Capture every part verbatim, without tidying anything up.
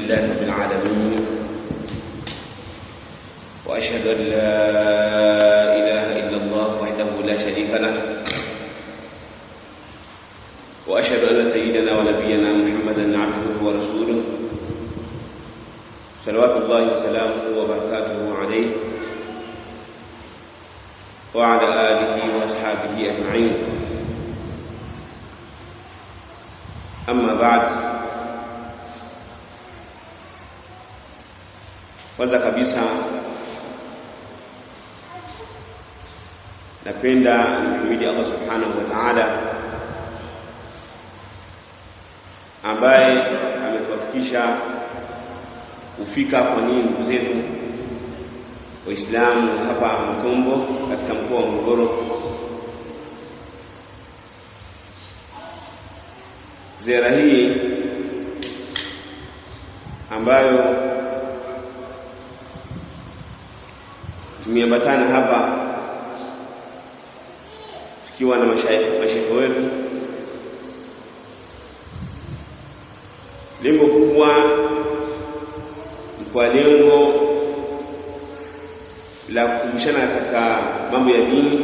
لله رب العالمين وأشهد أن لا إله إلا الله وحده لا شريك له وأشهد أن سيدنا ونبينا محمدا عبده ورسوله صلوات الله وسلامه وبركاته عليه وعلى آله وأصحابه أجمعين. أما بعد، kwanza kabisa napenda kumhimidi Allah subhanahu wa ta'ala ambaye ametufikisha kufika kwa nini ndugu zetu Waislamu hapa Mtombo katika mkoa wa Morogoro. Ziara hii ambayo tumeambatana hapa tukiwa na mashaikh mashaikh wetu, lengo kubwa kwa lengo la kukumbushana katika mambo ya dini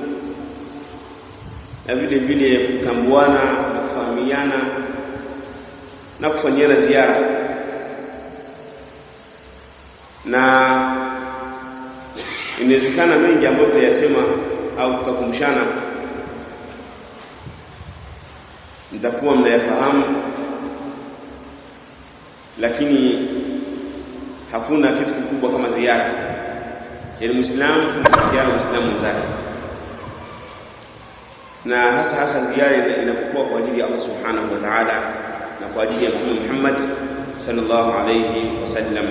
na vile vile kutambuana na kufahamiana na kufanyiana ziara, na inawezekana mengi ambayo tutayasema au tukakumbushana mtakuwa mnayafahamu, lakini hakuna kitu kikubwa kama ziara. Yaani Muislamu kumfikia Muislamu zake, na hasa hasa ziara inapokuwa kwa ajili ya Allah subhanahu wa ta'ala na kwa ajili ya Mtume Muhammad sallallahu alayhi wasallam.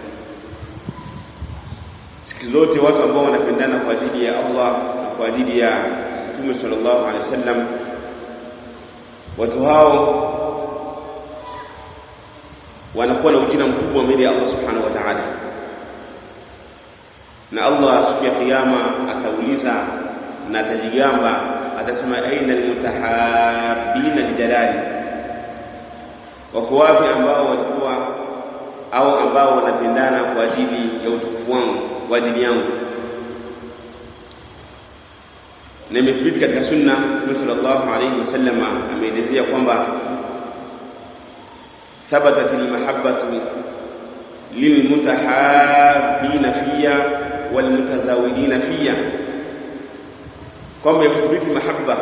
Siku zote watu ambao wanapendana kwa ajili ya Allah na kwa ajili ya Mtume sallallahu alayhi wasallam, watu hao wanakuwa na ujira mkubwa mbele ya Allah subhanahu wa ta'ala, na Allah siku ya kiyama atauliza na atajigamba, atasema aina almutahabbina lijalali, wako wapi ambao walikuwa au ambao wanapendana kwa ajili ya utukufu wangu, kwa ajili yangu. Na imethibiti katika sunna, Mtume sallallahu alayhi wasallam ameelezea kwamba thabatat almahabbatu lilmutahabbina fiyya walmutazawidina fiyya, kwamba imethibiti mahabba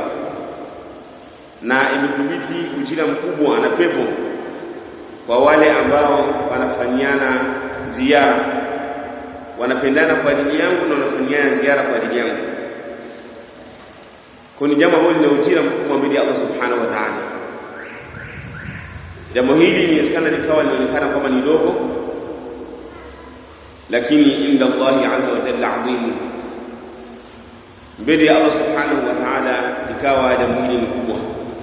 na imethibiti ujira mkubwa na pepo kwa wale ambao wanafanyana ziara, wanapendana kwa ajili yangu na wanafanyana ziara kwa ajili yangu. Kwa ni jambo ambalo lina ujira mkubwa mbele ya Allah subhanahu wa ta'ala. Jambo hili inawezekana likawa linaonekana kama ni dogo, lakini inda Allah azza wa jalla adhim, mbele ya Allah subhanahu wa ta'ala likawa jambo hili ni kubwa.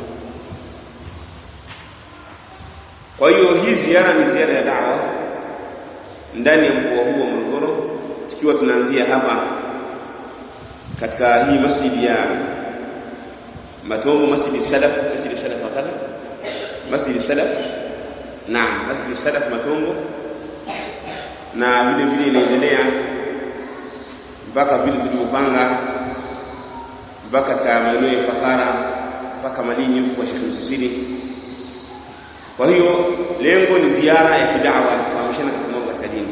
Kwa hiyo hii ziara ni ziara ya da'wa ndani ya mkoa huu wa Morogoro, tukiwa tunaanzia hapa katika hii masjid ya Matombo, Masjid Salaf, Masjid Salaf wakala Masjid Salaf, naam, Masjid Salaf Matombo, na vile vile inaendelea mpaka vile tulivyopanga mpaka katika maeneo ya Fakara mpaka Malinyi kwa Sheikh Msisiri. Kwa hiyo lengo ni ziara ya kidawa na kufahamishana katika mambo katika dini.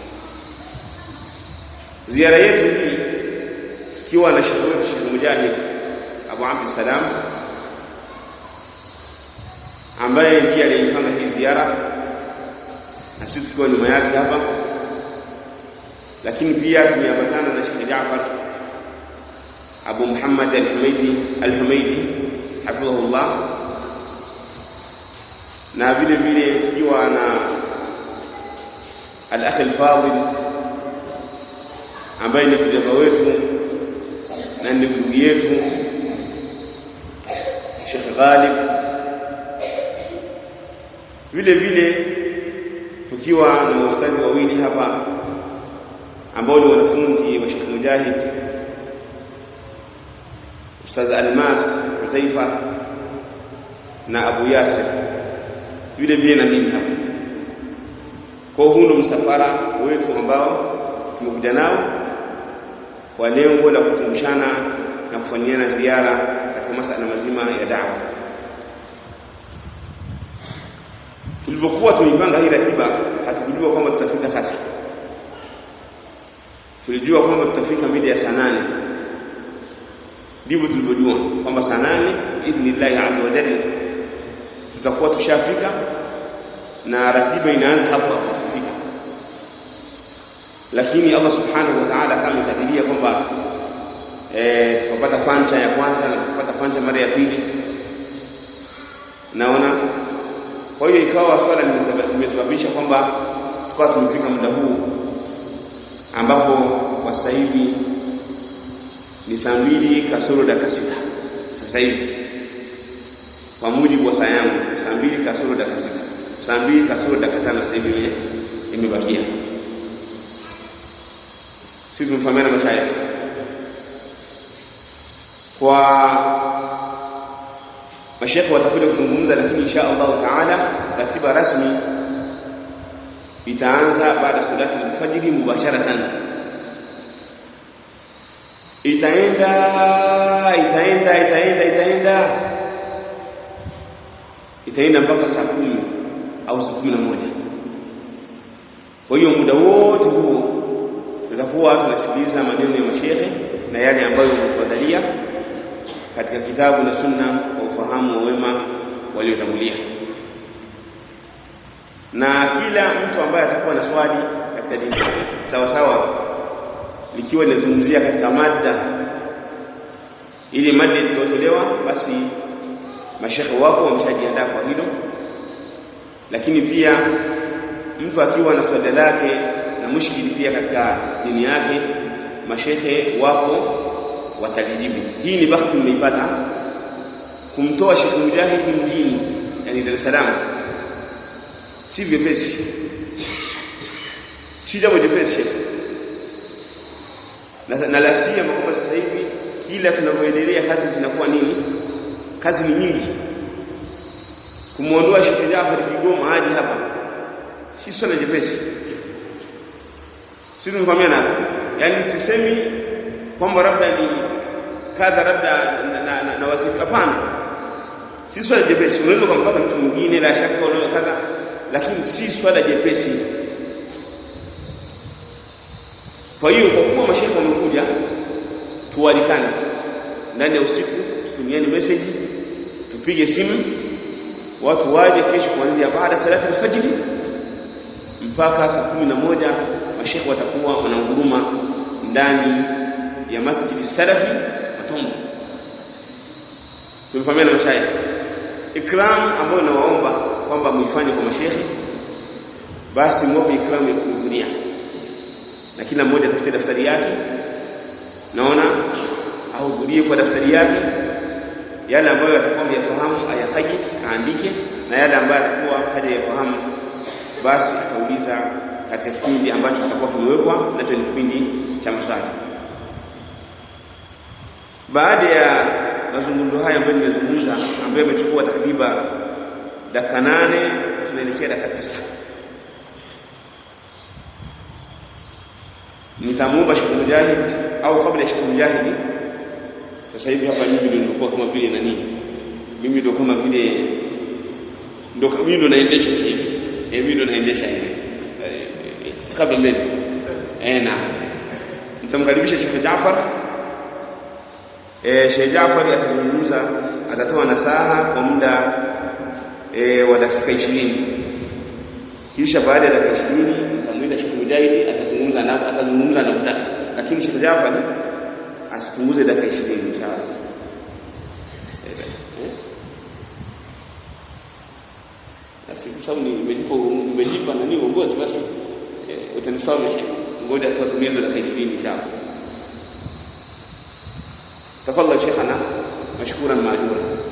Ziara yetu hii tukiwa na Sheikh wetu Sheikh Mujahid Abu Abd Salam, ambaye ndiye aliyepanga hii ziara na sisi tukiwa nyuma yake hapa, lakini pia tumeambatana na Sheikh Jaafar Abu Muhammad al-Humaydi al-Humaydi hafidhahullah, na vile vile tukiwa na al-akh al-fadil ambaye ni kijana wetu na ni ndugu yetu Sheikh Ghalib, vile vile tukiwa na maustadhi wawili hapa ambao ni wanafunzi wa Sheikh Mujahid, Ustadh Almas Hudhaifa na Abu Yasir, vile vile na mimi hapa. Kwa huu ndo msafara wetu ambao tumekuja nao kwa lengo la kukumbushana na kufanyiana ziara katika masuala mazima ya da'wa. Tulipokuwa tumepanga hii ratiba hatukujua kwamba tutafika sasa. Tulijua kwamba tutafika mida ya saa nane. Ndivyo tulivyojua kwamba saa nane idhnillahi azza wa jalla tutakuwa tushafika na ratiba inaanza hapo hapo tutafika. Lakini Allah subhanahu wa ta'ala kama amekadiria kwamba eh tukapata pancha ya kwanza na tukapata pancha mara ya pili. Naona kwa hiyo ikawa swala limesababisha kwamba tukawa tumefika muda huu ambapo kwa sasa hivi ni saa mbili kasoro dakika sita sasa hivi kwa mujibu wa saa yangu, saa mbili kasoro dakika sita, saa mbili kasoro dakika tano sasa hivi imebakia. Sisi tumefahamiana mashaikh kwa mashaikh watakuja kuzungumza, lakini insha Allah taala ratiba rasmi itaanza baada salati al-fajr mubasharatan. Itaenda itaenda itaenda itaenda itaenda mpaka saa kumi au saa kumi na moja. Kwa hiyo muda wote huo tutakuwa tunasikiliza maneno ya mashehe na yale ambayo wametuandalia katika kitabu na sunna kwa ufahamu wa wema waliotangulia. Na kila mtu ambaye atakuwa na swali katika dini sawa sawa likiwa linazungumzia katika mada ili mada iliyotolewa, basi mashehe wako wameshajiandaa kwa hilo. Lakini pia mtu akiwa na swali lake na mushkili pia katika dini yake, mashehe wapo watalijibu. Hii ni bahati mmeipata kumtoa Sheikh Mujahid mjini, yani Dar es Salaam. Si vyepesi, si jambo jepesi. Na, na la siyama kwamba sasa hivi kila tunavyoendelea kazi zinakuwa nini, kazi ni nyingi. Kumuondoa Sheikh Jaafar Kigoma hadi hapa si swala jepesi. Sisi tunafahamiana hapa, yani sisemi kwamba labda ni kadha labda na, na, na, na wasifu, hapana. Si swala jepesi, unaweza kumpata mtu mwingine la shaka unaweza kadha, lakini si swala jepesi. Kwa hiyo kwa kuwa mashaikh wamekuja, tualikane ndani ya usiku, tutumiane message, tupige simu, watu waje kesho kuanzia baada salati al-fajr mpaka saa kumi na moja. Mashaikh watakuwa wananguruma ndani ya Masjid Salafi Matumbo. Tumefahamiana mashaikh. Ikram ambayo nawaomba kwamba muifanye kwa mashaikh, basi mwape ikram ya kuhudhuria, na kila mmoja atafute daftari yake, naona ahudhurie kwa daftari yake. Yale ambayo atakuwa yafahamu ayaqayid aandike, na yale ambayo atakuwa hajayafahamu basi atauliza katika kipindi ambacho kitakuwa kimewekwa, na ni kipindi cha maswali. Baada ya mazungumzo haya ambayo nimezungumza, ambayo yamechukua takriban dakika nane, tunaelekea dakika tisa, nitamuomba Sheikh Mujahid au kabla Sheikh Mujahid. Sasa hivi hapa mimi ndio nilikuwa kama vile nani, mimi ndio kama vile ndio mimi ndio naendesha sasa hivi, eh mimi ndio naendesha hivi kabla mbele. Eh na nitamkaribisha Sheikh Jaafar. Eh Sheikh Jaafar atazungumza, atatoa nasaha kwa muda eh wa dakika ishirini. Kisha baada ya dakika ishirini nitamwita Sheikh Mujahid, atazungumza na atazungumza na mtaka, lakini Sheikh Jaafar asipunguze dakika ishirini inshallah. Basi kwa sababu nimejipa nimejipa nani uongozi, basi utanisamehe, ngoja tutumie hizo dakika ishirini inshallah. Tafadhali Sheikhana, mashkuran maajura.